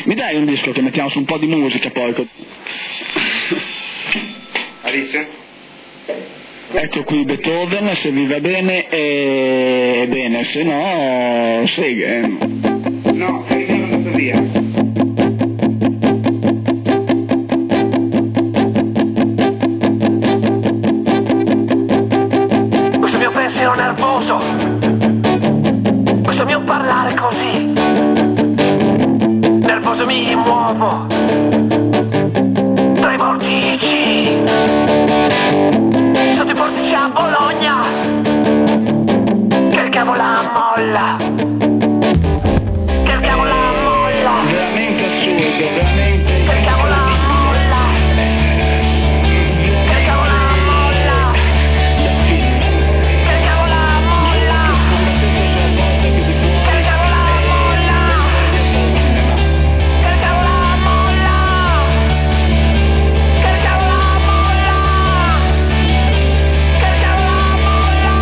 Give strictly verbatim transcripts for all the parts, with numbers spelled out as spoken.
Mi dai un disco che mettiamo su un po' di musica poi? Alice? Ecco qui Beethoven, se vi va bene è bene, se no seghe. No, carichiamo la batteria. Questo mio pensiero nervoso, questo mio parlare così nervoso, mi muovo tra i vortici, sotto i portici a Bologna, caricavo la molla, caricavo la molla, Veramente assurdo, veramente. caricavo la molla, caricavo la molla, caricavo la molla, caricavo la molla, caricavo la molla, caricavo la molla, caricavo la molla,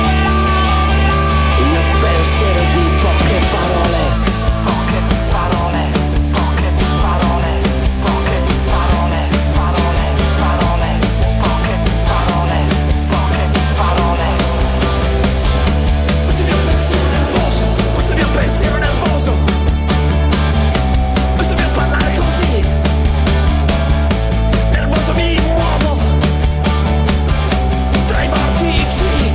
il mio pensiero di poche parole, poche parole, poche parole, poche parole, parole, parole, poche parole, poche parole. Questo mio pensiero nervoso, questo mio pensiero nervoso, questo mio parlare così nervoso, mi muovo tra i vortici,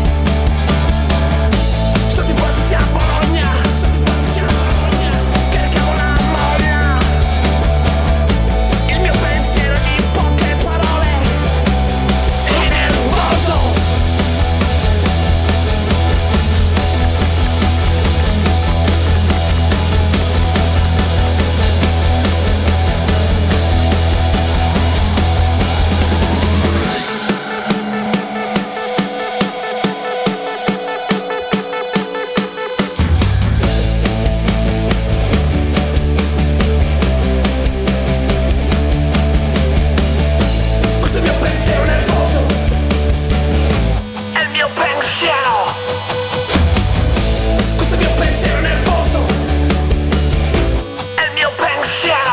sotto i portici a Bologna, sotto i portici a Bologna, caricavo la molla, il mio pensiero di poche parole è nervoso. Questo mio pensiero nervoso è il mio pensiero. Questo mio pensiero nervoso è il mio pensiero.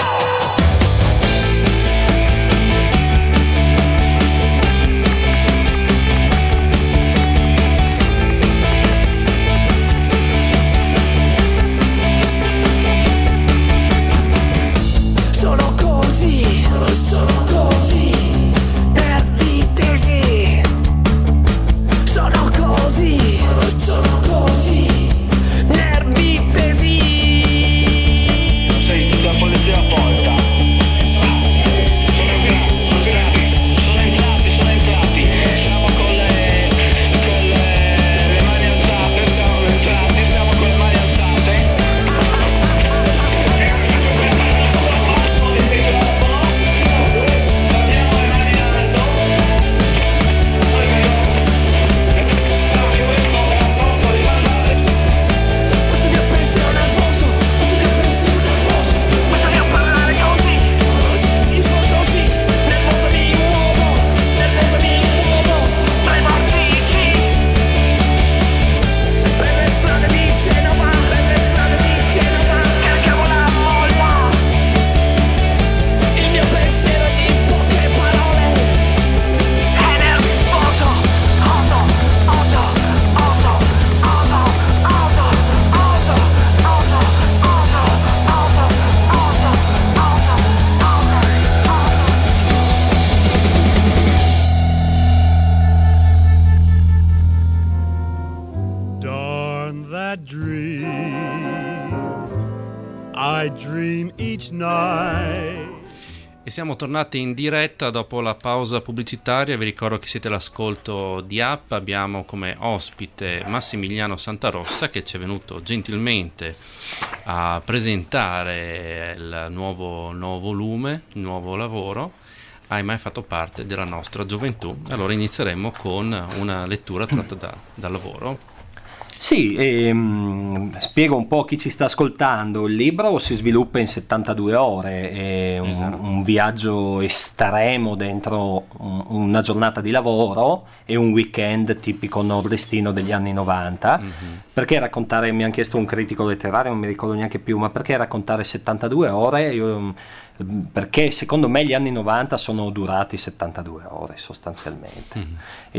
Sono così, sono così, nervi tesi. Sono così, sono così, nervi tesi. Senti, se la polizia porta. Sono entrati, sono entrati, sono entrati. Siamo con le, con le, le mani alzate, siamo entrati, siamo con le mani alzate. Questo mio pensiero nervoso, questo mio pensiero nervoso, questo mio parlare così, così, sono così, nervoso mi muovo, nervoso mi muovo, tra i vortici, per le strade di Genova, per le strade di Genova, caricavo la molla, il mio pensiero di poche parole è nervoso, oso, oso, oso, oso, oso, oso, oso, oso, oso, oso, oso, Darn that dream I dream each night. E siamo tornati in diretta dopo la pausa pubblicitaria. Vi ricordo che siete all'ascolto di App. Abbiamo come ospite Massimiliano Santarossa, che ci è venuto gentilmente a presentare il nuovo, nuovo volume, il nuovo lavoro. Hai mai fatto parte della nostra gioventù? Allora inizieremo con una lettura tratta da, dal lavoro. Sì, ehm, spiego un po' a chi ci sta ascoltando. Il libro si sviluppa in settantadue ore, è un, Esatto. un viaggio estremo dentro un- una giornata di lavoro e un weekend tipico nordestino degli anni novanta. Mhm. Perché raccontare, mi ha chiesto un critico letterario, non mi ricordo neanche più, ma perché raccontare settantadue ore? Io, mm, perché secondo me gli anni novanta sono durati settantadue ore sostanzialmente, Mhm.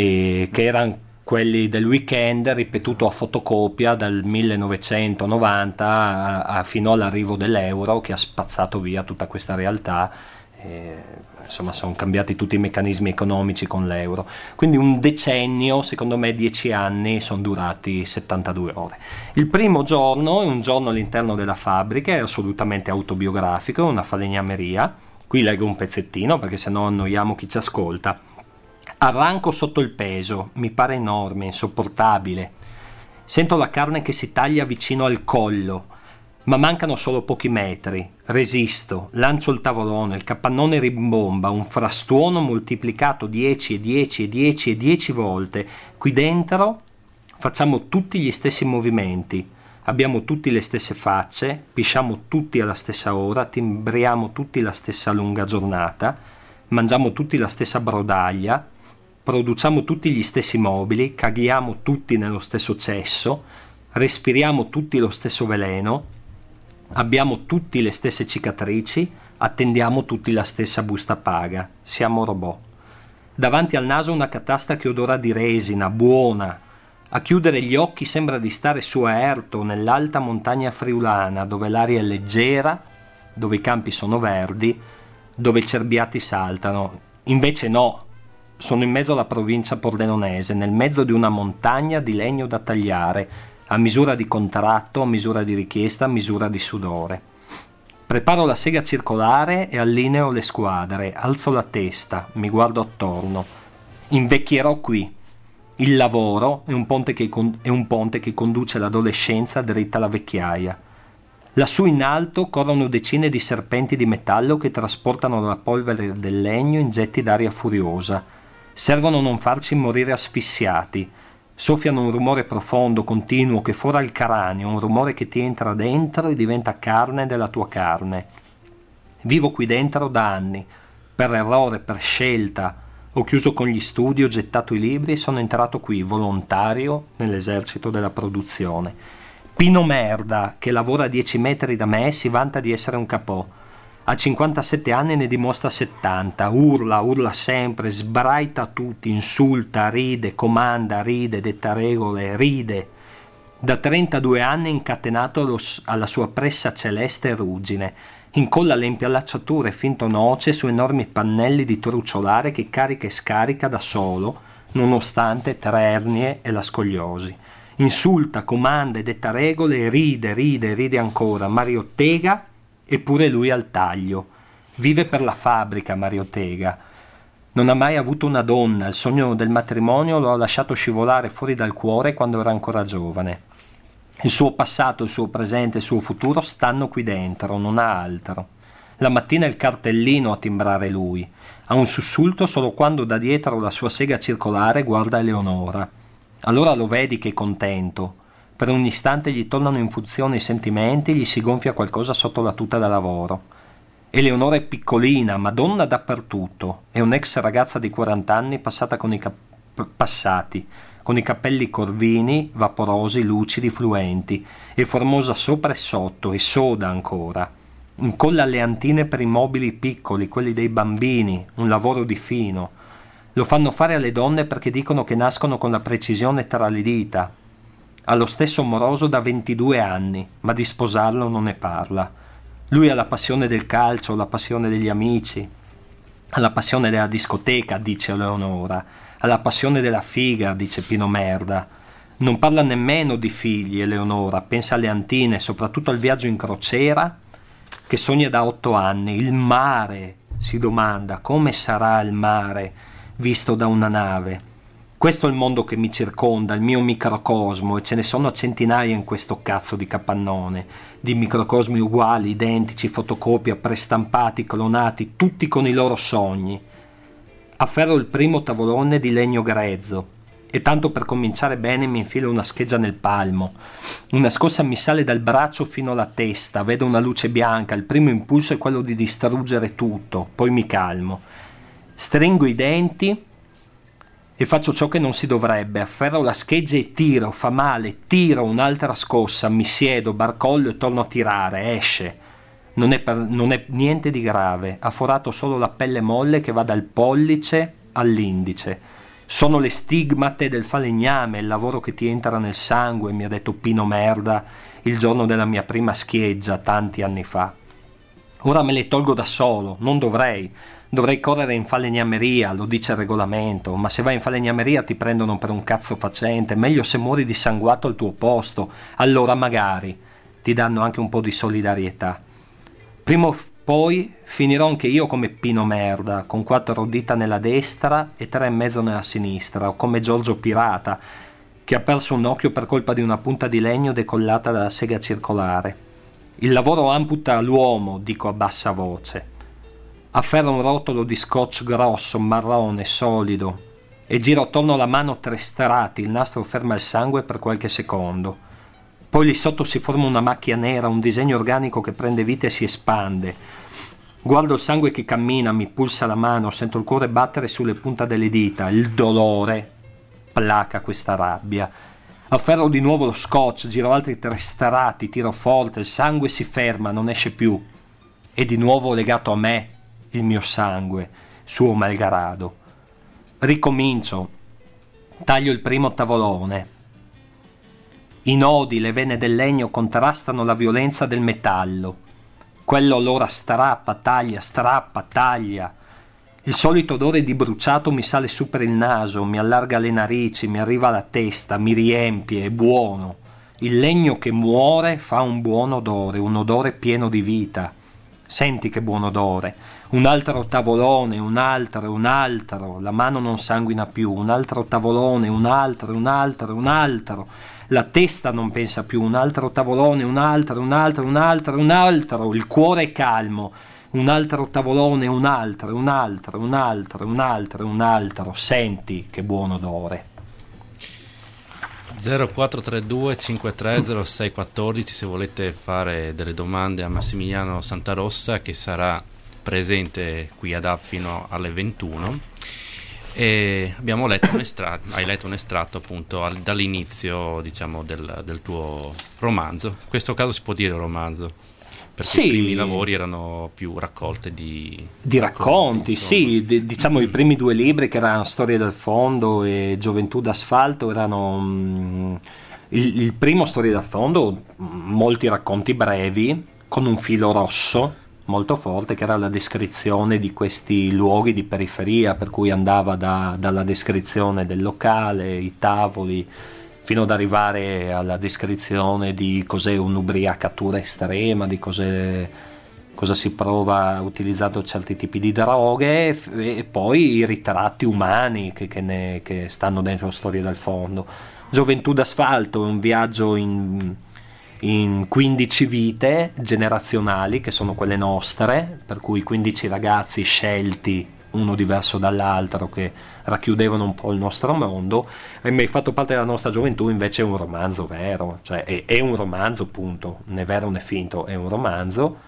e che erano quelli del weekend ripetuto a fotocopia dal millenovecentonovanta a- a- fino all'arrivo dell'euro, che ha spazzato via tutta questa realtà. E, insomma, sono cambiati tutti i meccanismi economici con l'euro, quindi un decennio, secondo me dieci anni sono durati settantadue ore. Il primo giorno è un giorno all'interno della fabbrica, è assolutamente autobiografico, è una falegnameria. Qui leggo un pezzettino perché sennò annoiamo chi ci ascolta. Arranco sotto il peso, mi pare enorme, insopportabile. Sento la carne che si taglia vicino al collo, ma mancano solo pochi metri. Resisto, lancio il tavolone, il capannone rimbomba, un frastuono moltiplicato dieci e dieci e dieci e dieci volte. Qui dentro facciamo tutti gli stessi movimenti, abbiamo tutti le stesse facce, pisciamo tutti alla stessa ora, timbriamo tutti la stessa lunga giornata, mangiamo tutti la stessa brodaglia, produciamo tutti gli stessi mobili, caghiamo tutti nello stesso cesso, respiriamo tutti lo stesso veleno, abbiamo tutti le stesse cicatrici, attendiamo tutti la stessa busta paga. Siamo robot. Davanti al naso una catasta che odora di resina, buona. A chiudere gli occhi sembra di stare su a Erto, nell'alta montagna friulana, dove l'aria è leggera, dove i campi sono verdi, dove i cerbiati saltano. Invece no, sono in mezzo alla provincia pordenonese, nel mezzo di una montagna di legno da tagliare, a misura di contratto, a misura di richiesta, a misura di sudore. Preparo la sega circolare e allineo le squadre, alzo la testa, mi guardo attorno. Invecchierò qui. Il lavoro è un ponte che, con- è un ponte che conduce l'adolescenza dritta alla vecchiaia. Lassù in alto corrono decine di serpenti di metallo che trasportano la polvere del legno in getti d'aria furiosa. Servono a non farci morire asfissiati. Soffiano un rumore profondo, continuo, che fora il cranio, un rumore che ti entra dentro e diventa carne della tua carne. Vivo qui dentro da anni, per errore, per scelta. Ho chiuso con gli studi, ho gettato i libri e sono entrato qui, volontario, nell'esercito della produzione. Pino Merda, che lavora a dieci metri da me, si vanta di essere un capò. A cinquantasette anni ne dimostra settanta, urla, urla sempre, sbraita a tutti, insulta, ride, comanda, ride, detta regole, ride. Da trentadue anni è incatenato allo, alla sua pressa celeste e ruggine, incolla le impiallacciature finto noce su enormi pannelli di truciolare che carica e scarica da solo, nonostante tre ernie e la scoliosi. Insulta, comanda e detta regole e ride, ride, ride ancora. Mario Tega, eppure lui al taglio. Vive per la fabbrica Mario Tega. Non ha mai avuto una donna, il sogno del matrimonio lo ha lasciato scivolare fuori dal cuore quando era ancora giovane. Il suo passato, il suo presente, il suo futuro stanno qui dentro, non ha altro. La mattina il cartellino a timbrare lui. Ha un sussulto solo quando da dietro la sua sega circolare guarda Eleonora. Allora lo vedi che è contento. Per un istante gli tornano in funzione i sentimenti, gli si gonfia qualcosa sotto la tuta da lavoro. Eleonora è piccolina, ma donna dappertutto. È un'ex ragazza di quaranta anni passata con i cap- passati, con i capelli corvini, vaporosi, lucidi, fluenti, e formosa sopra e sotto, e soda ancora. Incolla le antine per i mobili piccoli, quelli dei bambini, un lavoro di fino. Lo fanno fare alle donne perché dicono che nascono con la precisione tra le dita. Ha lo stesso moroso da ventidue anni, ma di sposarlo non ne parla. Lui ha la passione del calcio, la passione degli amici, ha la passione della discoteca, dice Eleonora, ha la passione della figa, dice Pino Merda. Non parla nemmeno di figli, Eleonora, pensa alle antine, soprattutto al viaggio in crociera, che sogna da otto anni. Il mare, si domanda, come sarà il mare visto da una nave? Questo è il mondo che mi circonda, il mio microcosmo, e ce ne sono centinaia in questo cazzo di capannone, di microcosmi uguali, identici, fotocopia, prestampati, clonati, tutti con i loro sogni. Afferro il primo tavolone di legno grezzo, e tanto per cominciare bene mi infilo una scheggia nel palmo. Una scossa mi sale dal braccio fino alla testa, vedo una luce bianca, il primo impulso è quello di distruggere tutto, poi mi calmo. Stringo i denti e faccio ciò che non si dovrebbe, afferro la scheggia e tiro, fa male, tiro un'altra scossa, mi siedo, barcollo e torno a tirare, esce. Non è, per, non è niente di grave, ha forato solo la pelle molle che va dal pollice all'indice. Sono le stigmate del falegname, il lavoro che ti entra nel sangue, mi ha detto Pino Merda il giorno della mia prima scheggia, tanti anni fa. Ora me le tolgo da solo, non dovrei. Dovrei correre in falegnameria, lo dice il regolamento, ma se vai in falegnameria ti prendono per un cazzo facente, meglio se muori dissanguato al tuo posto, allora magari ti danno anche un po' di solidarietà. Prima o poi finirò anche io come Pino Merda, con quattro dita nella destra e tre e mezzo nella sinistra, o come Giorgio Pirata, che ha perso un occhio per colpa di una punta di legno decollata dalla sega circolare. Il lavoro amputa l'uomo, dico a bassa voce. Afferro un rotolo di scotch grosso, marrone, solido, e giro attorno alla mano tre strati, il nastro ferma il sangue per qualche secondo. Poi lì sotto si forma una macchia nera, un disegno organico che prende vita e si espande. Guardo il sangue che cammina, mi pulsa la mano, sento il cuore battere sulle punte delle dita, il dolore placa questa rabbia. Afferro di nuovo lo scotch, giro altri tre strati, tiro forte, il sangue si ferma, non esce più. E di nuovo legato a me il mio sangue, suo malgrado. Ricomincio, taglio il primo tavolone. I nodi, le vene del legno contrastano la violenza del metallo. Quello allora strappa, taglia, strappa, taglia. Il solito odore di bruciato mi sale su per il naso, mi allarga le narici, mi arriva alla testa, mi riempie, è buono. Il legno che muore fa un buon odore, un odore pieno di vita. Senti che buon odore. Un altro tavolone, un altro, un altro, la mano non sanguina più, un altro tavolone, un altro, un altro, un altro, la testa non pensa più, un altro tavolone, un altro, un altro, un altro, un altro, il cuore è calmo, un altro tavolone, un altro, un altro, un altro, un altro, un altro, senti che buon odore. zero quattro tre due cinque tre zero sei uno quattro se volete fare delle domande a Massimiliano Santarossa, che sarà presente qui ad App fino alle ventuno. E abbiamo letto un estratto, hai letto un estratto appunto al, dall'inizio, diciamo, del, del tuo romanzo. In questo caso si può dire romanzo, perché sì, i primi lavori erano più raccolte di, di racconti, racconti sì, d- diciamo i primi due libri, che erano Storia del Fondo e Gioventù d'Asfalto, erano mh, il, il primo Storia del Fondo, molti racconti brevi con un filo rosso molto forte, che era la descrizione di questi luoghi di periferia, per cui andava da, dalla descrizione del locale, i tavoli, fino ad arrivare alla descrizione di cos'è un'ubriacatura estrema, di cos'è, cosa si prova utilizzando certi tipi di droghe, e poi i ritratti umani che, che, ne, che stanno dentro Storia del Fondo. Gioventù d'Asfalto è un viaggio in, in quindici vite generazionali, che sono quelle nostre, per cui quindici ragazzi scelti, uno diverso dall'altro, che racchiudevano un po' il nostro mondo. E mi hai fatto parte della nostra gioventù invece è un romanzo vero, cioè è, è un romanzo, punto, né vero né finto, è un romanzo.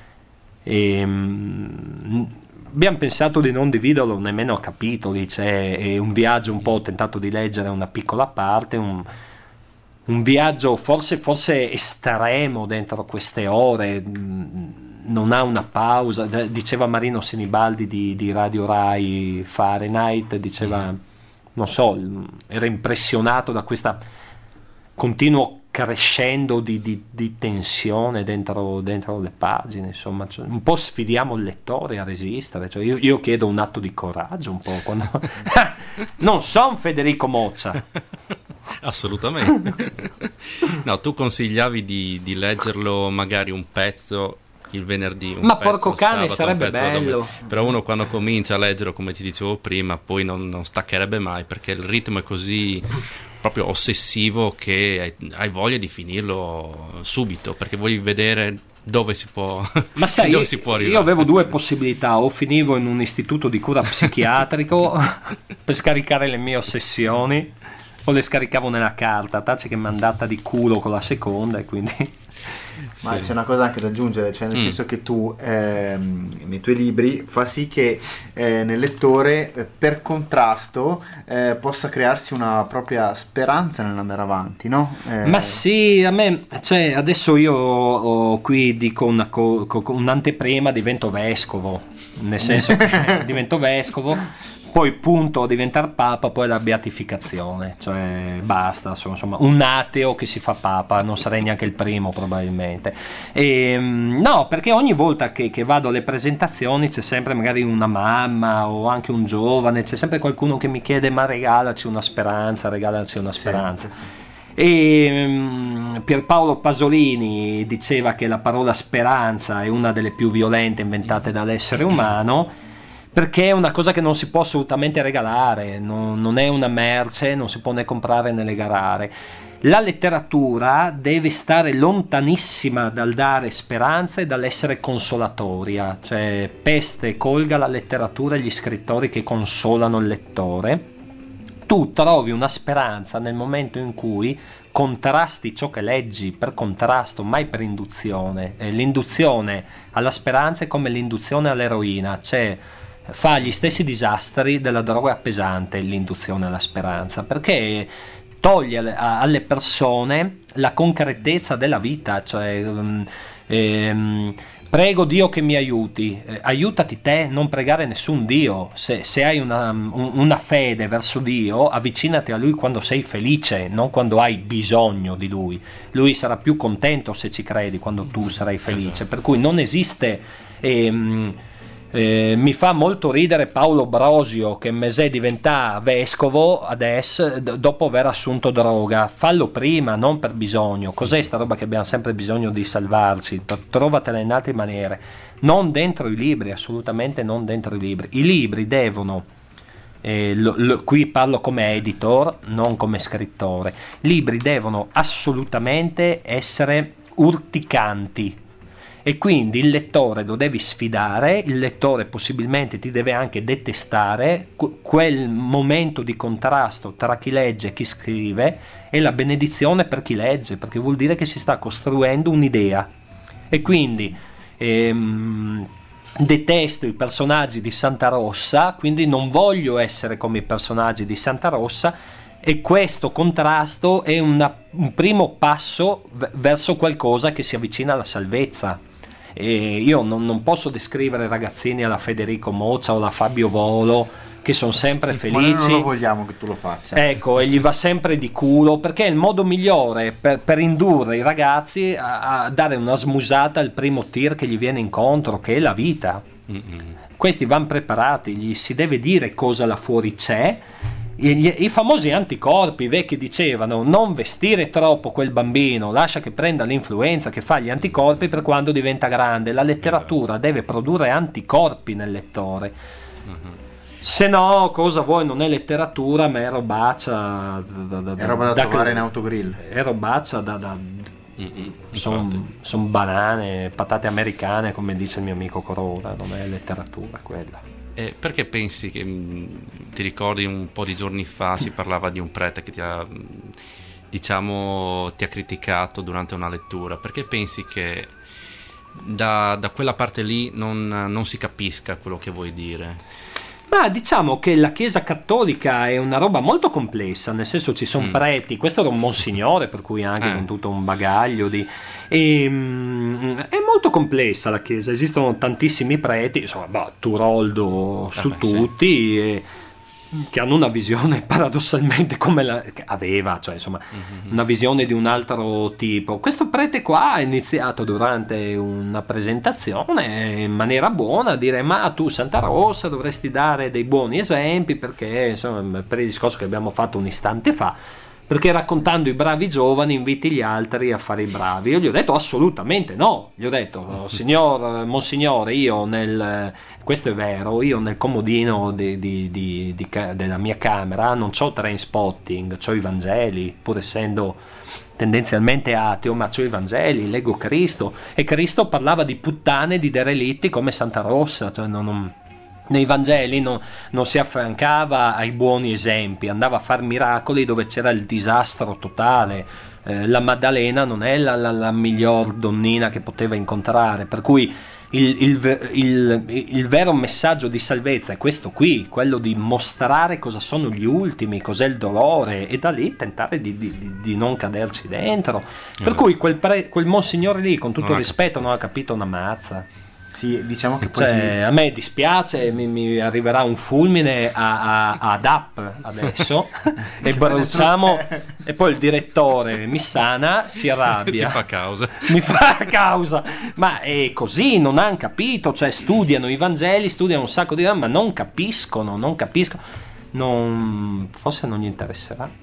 E, mh, abbiamo pensato di non dividerlo nemmeno a capitoli, cioè è un viaggio un po', ho tentato di leggere una piccola parte, un, un viaggio forse, forse estremo dentro queste ore, mh, non ha una pausa. Diceva Marino Sinibaldi di, di Radio Rai Fahrenheit, diceva, non so, era impressionato da questa continuo crescendo di, di, di tensione dentro, dentro le pagine, insomma, cioè, un po' sfidiamo il lettore a resistere, cioè, io, io chiedo un atto di coraggio un po' quando... non sono Federico Moccia. Assolutamente. No, tu consigliavi di, di leggerlo magari un pezzo il venerdì, un ma pezzo porco cane, sabato, sarebbe un pezzo bello. Però uno quando comincia a leggerlo, come ti dicevo prima, poi non, non staccherebbe mai, perché il ritmo è così proprio ossessivo che hai, hai voglia di finirlo subito, perché vuoi vedere dove si può, Ma sai, dove io, si può arrivare. io avevo due possibilità: o finivo in un istituto di cura psichiatrico per scaricare le mie ossessioni, o le scaricavo nella carta, tace che mi è andata di culo con la seconda, e quindi... Ma Sì. c'è una cosa anche da aggiungere, cioè nel Mm. senso che tu ehm, nei tuoi libri fa sì che eh, nel lettore eh, per contrasto eh, possa crearsi una propria speranza nell'andare avanti, no? Eh, Ma sì, a me, cioè, adesso io ho- qui dico una co- co- un'anteprima, divento vescovo, nel senso che divento vescovo, poi punto a diventare papa, poi la beatificazione, cioè basta, sono, insomma, un ateo che si fa papa, non sarei neanche il primo probabilmente. E, mm, no, perché ogni volta che, che vado alle presentazioni c'è sempre magari una mamma o anche un giovane, c'è sempre qualcuno che mi chiede: ma regalaci una speranza, regalaci una sì, speranza. sì. E mm, Pierpaolo Pasolini diceva che la parola speranza è una delle più violente inventate dall'essere umano, perché è una cosa che non si può assolutamente regalare, non, non è una merce, non si può né comprare né regalare. La letteratura deve stare lontanissima dal dare speranza e dall'essere consolatoria, cioè peste colga la letteratura e gli scrittori che consolano il lettore. Tu trovi una speranza nel momento in cui contrasti ciò che leggi per contrasto, mai per induzione. Eh, l'induzione alla speranza è come l'induzione all'eroina, cioè fa gli stessi disastri della droga pesante l'induzione alla speranza, perché toglie alle, a- alle persone la concretezza della vita, cioè um, ehm, prego Dio che mi aiuti, eh, aiutati te, non pregare nessun Dio. Se, se hai una, un- una fede verso Dio, avvicinati a Lui quando sei felice, non quando hai bisogno di Lui. Lui sarà più contento se ci credi quando tu sarai felice, Esatto. per cui non esiste... ehm, eh, mi fa molto ridere Paolo Brosio che mese diventa vescovo adesso d- dopo aver assunto droga. Fallo prima, non per bisogno. Cos'è sta roba che abbiamo sempre bisogno di salvarci? T- trovatela in altre maniere, non dentro i libri, assolutamente non dentro i libri. I libri devono, eh, lo- lo- qui parlo come editor, non come scrittore, i libri devono assolutamente essere urticanti, e quindi il lettore lo devi sfidare, il lettore possibilmente ti deve anche detestare. Que- quel momento di contrasto tra chi legge e chi scrive è la benedizione per chi legge, perché vuol dire che si sta costruendo un'idea. E quindi ehm, detesto i personaggi di Santa Rossa, quindi non voglio essere come i personaggi di Santa Rossa, e questo contrasto è una- un primo passo v- verso qualcosa che si avvicina alla salvezza. E io non, non posso descrivere ragazzini alla Federico Moccia o alla Fabio Volo che sono sempre Ma noi non felici. lo vogliamo che tu lo faccia. Ecco, e gli va sempre di culo, perché è il modo migliore per, per indurre i ragazzi a, a dare una smusata al primo tir che gli viene incontro, che è la vita. Mm-mm. Questi vanno preparati, gli si deve dire cosa là fuori c'è. I, gli- i famosi anticorpi, i vecchi dicevano: non vestire troppo quel bambino, lascia che prenda l'influenza, che fa gli anticorpi per quando diventa grande. La letteratura deve produrre anticorpi nel lettore. Se no, cosa vuoi? Non è letteratura, ma è robaccia. Da, da- È roba da trovare in da- autogrill. È robaccia da. da Mm-mm. sono Infatti. son banane, patate americane, come dice il mio amico Corona, non è letteratura quella. Eh, perché pensi che mh, ti ricordi un po' di giorni fa si parlava di un prete che ti ha mh, diciamo ti ha criticato durante una lettura? Perché pensi che da, da quella parte lì non, non si capisca quello che vuoi dire? Ma diciamo che la Chiesa cattolica è una roba molto complessa, nel senso ci sono Mm. preti, questo era un monsignore, per cui anche Eh. con tutto un bagaglio di... E, mm, è molto complessa la Chiesa, esistono tantissimi preti, insomma, bah, Turoldo su Vabbè, sì. tutti, e- che hanno una visione paradossalmente come la che aveva, cioè insomma una visione di un altro tipo. Questo prete qua ha iniziato durante una presentazione in maniera buona a dire: ma tu Santa Rossa dovresti dare dei buoni esempi, perché insomma, per il discorso che abbiamo fatto un istante fa, perché raccontando i bravi giovani inviti gli altri a fare i bravi. Io gli ho detto assolutamente no, gli ho detto: "Oh, signor Monsignore, io nel questo è vero, io nel comodino di, di- di- di ca- della mia camera non c'ho Trainspotting, c'ho i Vangeli, pur essendo tendenzialmente ateo, ma c'ho i Vangeli, leggo Cristo, e Cristo parlava di puttane, di derelitti come Santa Rossa, cioè non, non, nei Vangeli non, non si affrancava ai buoni esempi, andava a far miracoli dove c'era il disastro totale. Eh, la Maddalena non è la, la, la miglior donnina che poteva incontrare, per cui Il, il, il, il vero messaggio di salvezza è questo qui, quello di mostrare cosa sono gli ultimi, cos'è il dolore, e da lì tentare di, di, di non caderci dentro. Per Esatto. cui quel, pre, quel monsignore lì, con tutto Non il ha rispetto, capito. non ha capito una mazza. Sì, diciamo che poi Cioè, a me dispiace, mi, mi arriverà un fulmine a, a, ad App adesso e bruciamo, e poi il direttore Missana si Ti arrabbia, fa causa. mi fa causa, ma è così, non hanno capito, cioè studiano i Vangeli, studiano un sacco di roba, ma non capiscono, non capiscono, non, forse non gli interesserà.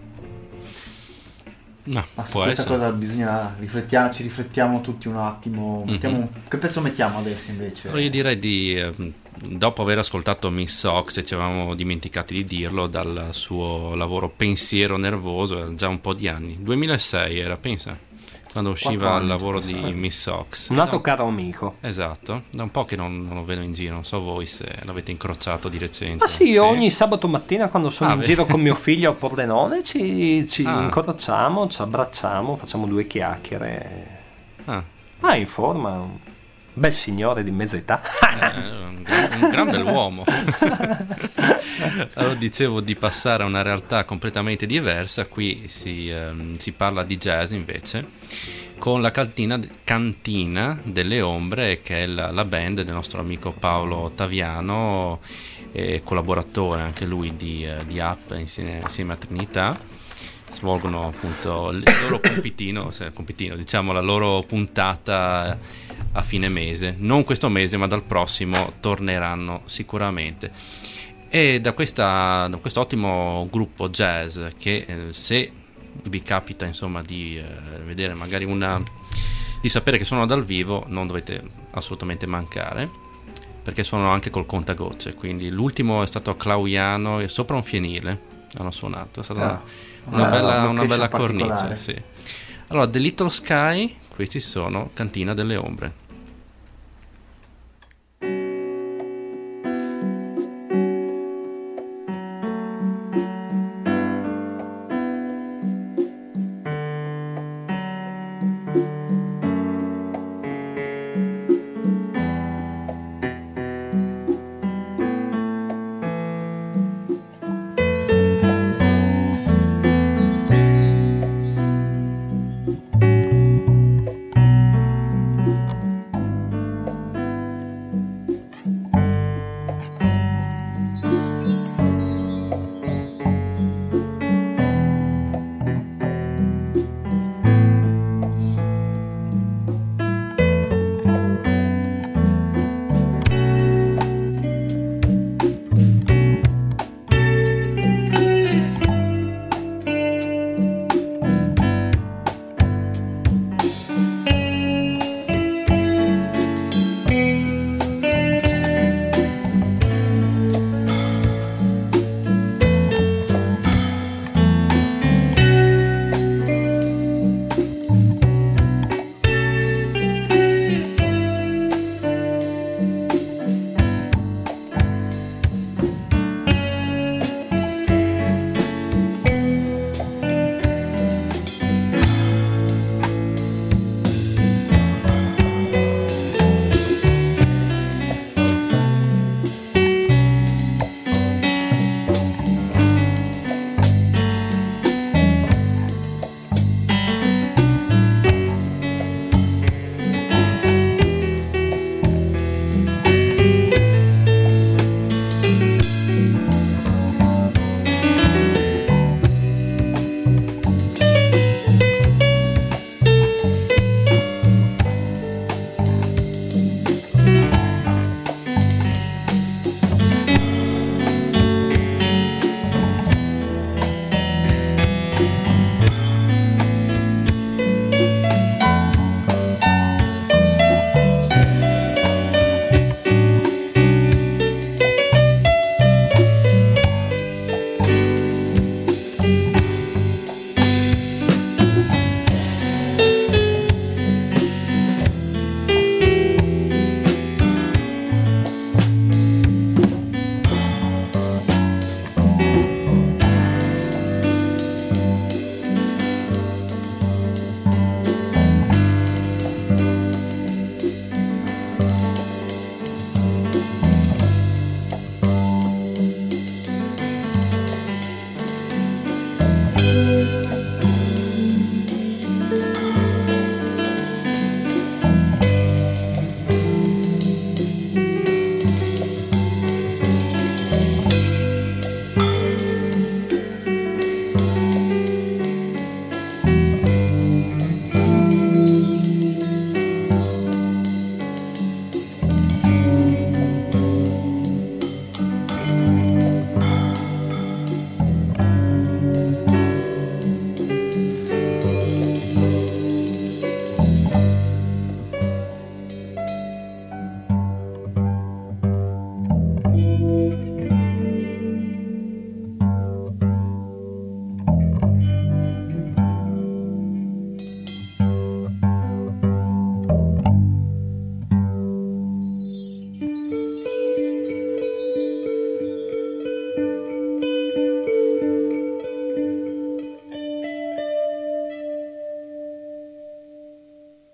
No, ma su può questa essere. cosa bisogna riflettiamo, ci riflettiamo tutti un attimo. Mettiamo un- che pezzo mettiamo adesso invece? Allora io direi di, eh, dopo aver ascoltato Miss Sox, e ci avevamo dimenticati di dirlo, dal suo lavoro Pensiero Nervoso, già un po' di anni, duemilasei era, pensa, quando usciva Quattro anni, il lavoro di forse. Miss Sox. Un altro Da- caro amico. Esatto, da un po' che non, non lo vedo in giro, non so voi se l'avete incrociato di recente. Ma sì, io ogni sabato mattina quando sono Ah, in beh. giro con mio figlio a Pordenone ci, ci Ah. incrociamo, ci abbracciamo, facciamo due chiacchiere. Ah, Ah, in forma, un bel signore di mezza età. eh, un, gran, un gran bell'uomo. Allora dicevo di passare a una realtà completamente diversa. Qui si, ehm, si parla di jazz invece, con la cantina, cantina delle Ombre, che è la, la band del nostro amico Paolo Ottaviano, eh, collaboratore anche lui di, eh, di App insieme, insieme a Trinità. Svolgono appunto il loro compitino, se- compitino, diciamo la loro puntata a fine mese, non questo mese ma dal prossimo torneranno sicuramente. E da, questa, da questo ottimo gruppo jazz che eh, se vi capita insomma di eh, vedere magari una, di sapere che suonano dal vivo, non dovete assolutamente mancare, perché suonano anche col contagocce. Quindi l'ultimo è stato a Clauiano e sopra un fienile hanno suonato, è stata Ah, una, una una bella, una location bella particolare. cornice, sì. Allora, The Little Sky, questi sono Cantina delle Ombre.